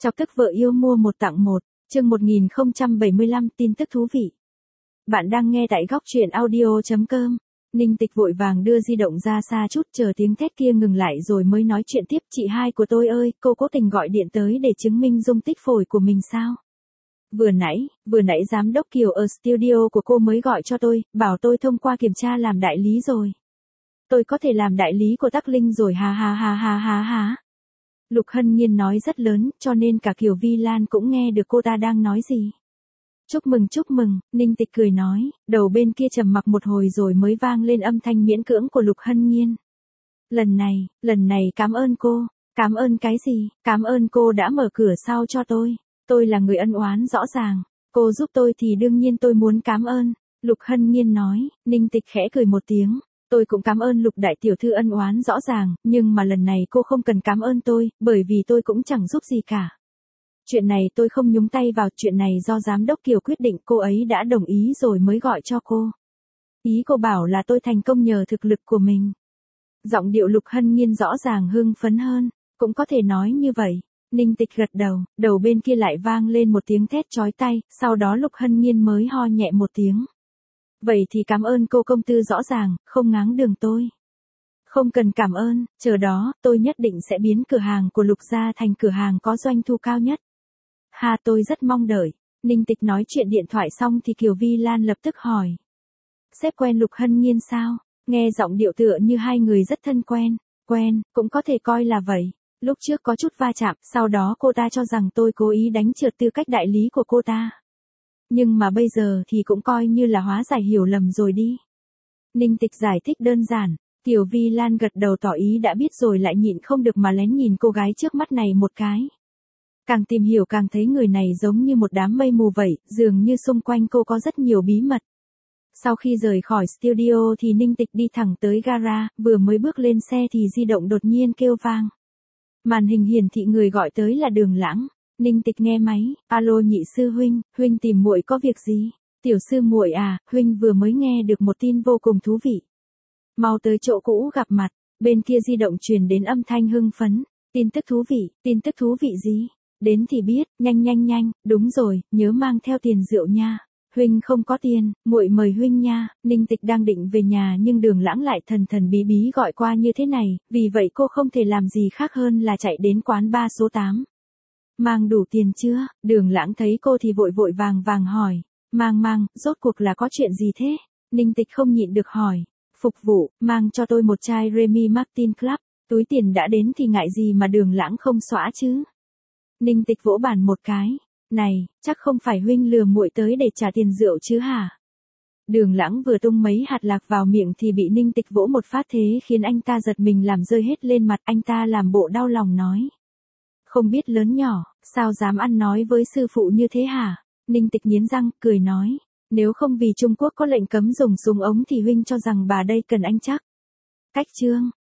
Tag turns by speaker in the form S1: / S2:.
S1: Chọc tức vợ yêu mua một tặng một, chương 1075 tin tức thú vị. Bạn đang nghe tại góc truyện audio.com. Ninh Tịch vội vàng đưa di động ra xa chút chờ tiếng thét kia ngừng lại rồi mới nói chuyện tiếp. Chị hai của tôi ơi, cô cố tình gọi điện tới để chứng minh dung tích phổi của mình sao? Vừa nãy giám đốc Kiều ở studio của cô mới gọi cho tôi, bảo tôi thông qua kiểm tra làm đại lý rồi. Tôi có thể làm đại lý của Tắc Linh rồi ha ha ha ha ha ha. Lục Hân Nhiên nói rất lớn, cho nên cả Kiều Vi Lan cũng nghe được cô ta đang nói gì. Chúc mừng, Ninh Tịch cười nói, đầu bên kia trầm mặc một hồi rồi mới vang lên âm thanh miễn cưỡng của Lục Hân Nhiên. Lần này cảm ơn cô. Cảm ơn cái gì? Cảm ơn cô đã mở cửa sau cho tôi. Tôi là người ân oán rõ ràng. Cô giúp tôi thì đương nhiên tôi muốn cảm ơn. Lục Hân Nhiên nói. Ninh Tịch khẽ cười một tiếng. Tôi cũng cảm ơn Lục đại tiểu thư ân oán rõ ràng, nhưng mà lần này cô không cần cảm ơn tôi, bởi vì tôi cũng chẳng giúp gì cả. Chuyện này tôi không nhúng tay vào, chuyện này do giám đốc Kiều quyết định, cô ấy đã đồng ý rồi mới gọi cho cô. Ý cô bảo là tôi thành công nhờ thực lực của mình. Giọng điệu Lục Hân Nhiên rõ ràng hưng phấn hơn, cũng có thể nói như vậy. Ninh Tịch gật đầu bên kia lại vang lên một tiếng thét chói tai, sau đó Lục Hân Nhiên mới ho nhẹ một tiếng. Vậy thì cảm ơn cô công tư rõ ràng, không ngáng đường tôi. Không cần cảm ơn, chờ đó, tôi nhất định sẽ biến cửa hàng của Lục gia thành cửa hàng có doanh thu cao nhất. Ha, tôi rất mong đợi. Ninh Tịch nói chuyện điện thoại xong thì Kiều Vi Lan lập tức hỏi. Sếp quen Lục Hân Nhiên sao? Nghe giọng điệu tựa như hai người rất thân quen. Quen, cũng có thể coi là vậy. Lúc trước có chút va chạm, sau đó cô ta cho rằng tôi cố ý đánh trượt tư cách đại lý của cô ta. Nhưng mà bây giờ thì cũng coi như là hóa giải hiểu lầm rồi đi. Ninh Tịch giải thích đơn giản. Kiều Vi Lan gật đầu tỏ ý đã biết rồi lại nhịn không được mà lén nhìn cô gái trước mắt này một cái. Càng tìm hiểu càng thấy người này giống như một đám mây mù vậy, dường như xung quanh cô có rất nhiều bí mật. Sau khi rời khỏi studio thì Ninh Tịch đi thẳng tới gara, vừa mới bước lên xe thì di động đột nhiên kêu vang. Màn hình hiển thị người gọi tới là Đường Lãng. Ninh Tịch nghe máy, alo nhị sư huynh tìm muội có việc gì? Tiểu sư muội à, huynh vừa mới nghe được một tin vô cùng thú vị. Mau tới chỗ cũ gặp mặt. Bên kia di động truyền đến âm thanh hưng phấn. Tin tức thú vị gì? Đến thì biết, nhanh, đúng rồi, nhớ mang theo tiền rượu nha. Huynh không có tiền, muội mời huynh nha. Ninh Tịch đang định về nhà nhưng Đường Lãng lại thần bí gọi qua như thế này, vì vậy cô không thể làm gì khác hơn là chạy đến quán bar số 8. Mang đủ tiền chưa? Đường Lãng thấy cô thì vội vàng hỏi. Mang, rốt cuộc là có chuyện gì thế? Ninh Tịch không nhịn được hỏi. Phục vụ, mang cho tôi một chai Remy Martin Club, túi tiền đã đến thì ngại gì mà Đường Lãng không xóa chứ? Ninh Tịch vỗ bàn một cái. Này, chắc không phải huynh lừa muội tới để trả tiền rượu chứ hả? Đường Lãng vừa tung mấy hạt lạc vào miệng thì bị Ninh Tịch vỗ một phát thế khiến anh ta giật mình làm rơi hết lên mặt, anh ta làm bộ đau lòng nói. Không biết lớn nhỏ, sao dám ăn nói với sư phụ như thế hả? Ninh Tịch nghiến răng, cười nói. Nếu không vì Trung Quốc có lệnh cấm dùng súng ống thì huynh cho rằng bà đây cần anh chắc. Cách chương,